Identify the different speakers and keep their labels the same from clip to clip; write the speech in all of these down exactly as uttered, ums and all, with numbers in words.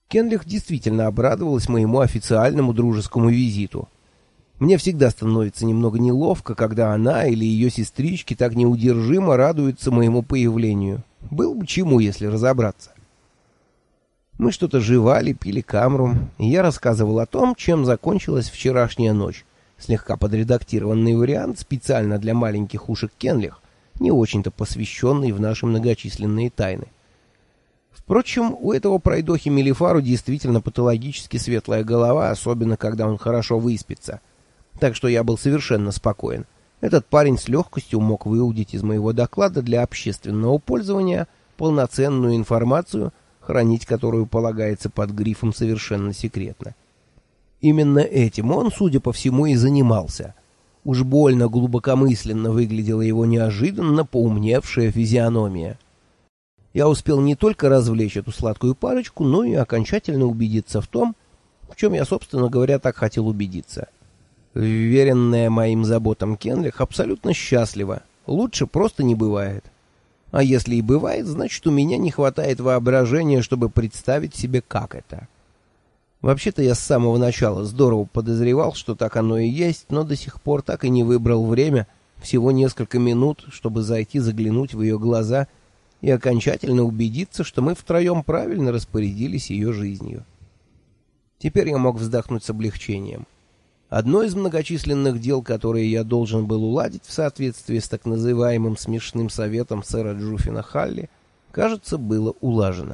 Speaker 1: Кенлих действительно обрадовалась моему официальному дружескому визиту. Мне всегда становится немного неловко, когда она или ее сестрички так неудержимо радуются моему появлению. Было бы чему, если разобраться. Мы что-то жевали, пили камрум, и я рассказывал о том, чем закончилась вчерашняя ночь. Слегка подредактированный вариант специально для маленьких ушек Кенлих, не очень-то посвященный в наши многочисленные тайны. Впрочем, у этого пройдохи Мелифару действительно патологически светлая голова, особенно когда он хорошо выспится. Так что я был совершенно спокоен. Этот парень с легкостью мог выудить из моего доклада для общественного пользования полноценную информацию, хранить которую полагается под грифом «совершенно секретно». Именно этим он, судя по всему, и занимался. Уж больно глубокомысленно выглядела его неожиданно поумневшая физиономия. Я успел не только развлечь эту сладкую парочку, но и окончательно убедиться в том, в чем я, собственно говоря, так хотел убедиться. Вверенная моим заботам Кенлих абсолютно счастлива. Лучше просто не бывает. А если и бывает, значит, у меня не хватает воображения, чтобы представить себе, как это. Вообще-то я с самого начала здорово подозревал, что так оно и есть, но до сих пор так и не выбрал время, всего несколько минут, чтобы зайти заглянуть в ее глаза и окончательно убедиться, что мы втроем правильно распорядились ее жизнью. Теперь я мог вздохнуть с облегчением. Одно из многочисленных дел, которые я должен был уладить в соответствии с так называемым смешным советом сэра Джуффина Халли, кажется, было улажено.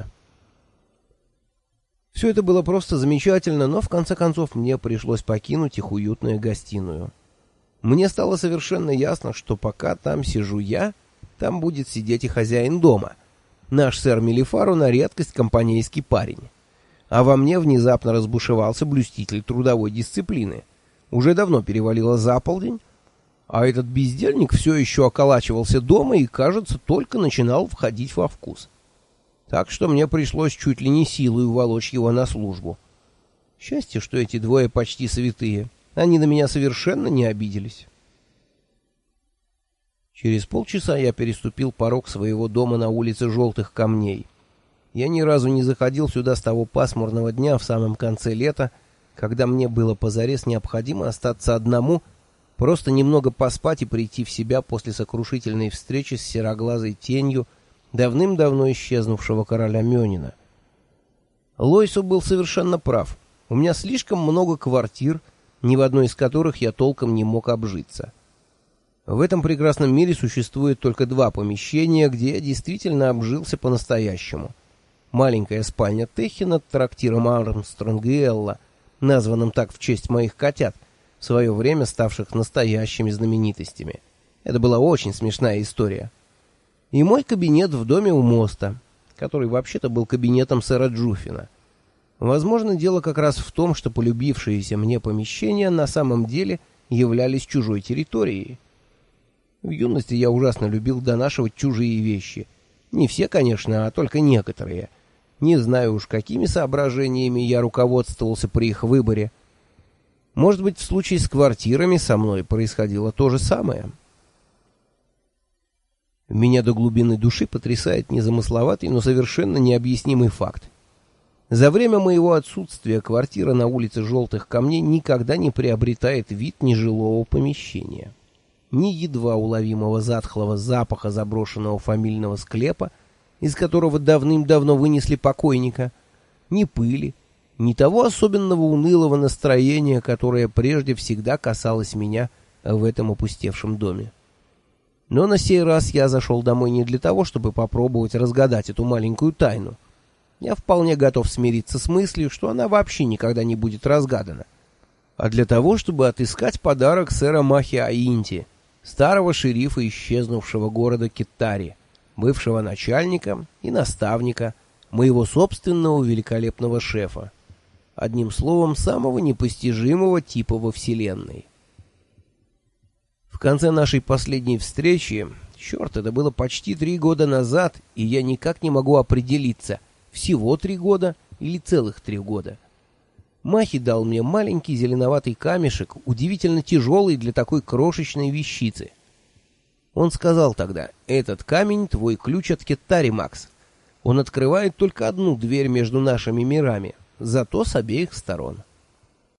Speaker 1: Все это было просто замечательно, но в конце концов мне пришлось покинуть их уютную гостиную. Мне стало совершенно ясно, что пока там сижу я, там будет сидеть и хозяин дома. Наш сэр Мелифару на редкость компанейский парень. А во мне внезапно разбушевался блюститель трудовой дисциплины. Уже давно перевалило за полдень, а этот бездельник все еще околачивался дома и, кажется, только начинал входить во вкус. Так что мне пришлось чуть ли не силой уволочь его на службу. Счастье, что эти двое почти святые. Они на меня совершенно не обиделись. Через полчаса я переступил порог своего дома на улице Желтых Камней. Я ни разу не заходил сюда с того пасмурного дня в самом конце лета, когда мне было позарез необходимо остаться одному, просто немного поспать и прийти в себя после сокрушительной встречи с сероглазой тенью давным-давно исчезнувшего короля Мёнина. Лойсо был совершенно прав. У меня слишком много квартир, ни в одной из которых я толком не мог обжиться. В этом прекрасном мире существует только два помещения, где я действительно обжился по-настоящему. Маленькая спальня Техи над трактиром Армстронг и Элла, названным так в честь моих котят, в свое время ставших настоящими знаменитостями. Это была очень смешная история. И мой кабинет в доме у моста, который вообще-то был кабинетом сэра Джуффина. Возможно, дело как раз в том, что полюбившиеся мне помещения на самом деле являлись чужой территорией. В юности я ужасно любил донашивать чужие вещи. Не все, конечно, а только некоторые. Не знаю уж, какими соображениями я руководствовался при их выборе. Может быть, в случае с квартирами со мной происходило то же самое. Меня до глубины души потрясает незамысловатый, но совершенно необъяснимый факт. За время моего отсутствия квартира на улице Желтых Камней никогда не приобретает вид нежилого помещения. Ни едва уловимого затхлого запаха заброшенного фамильного склепа, из которого давным-давно вынесли покойника, ни пыли, ни того особенного унылого настроения, которое прежде всегда касалось меня в этом опустевшем доме. Но на сей раз я зашел домой не для того, чтобы попробовать разгадать эту маленькую тайну. Я вполне готов смириться с мыслью, что она вообще никогда не будет разгадана. А для того, чтобы отыскать подарок сэра Махи Аинти, старого шерифа исчезнувшего города Киттари, бывшего начальника и наставника, моего собственного великолепного шефа. Одним словом, самого непостижимого типа во Вселенной. В конце нашей последней встречи, черт, это было почти три года назад, и я никак не могу определиться, всего три года или целых три года. Махи дал мне маленький зеленоватый камешек, удивительно тяжелый для такой крошечной вещицы. Он сказал тогда: «Этот камень — твой ключ от Киттари, Макс. Он открывает только одну дверь между нашими мирами, зато с обеих сторон.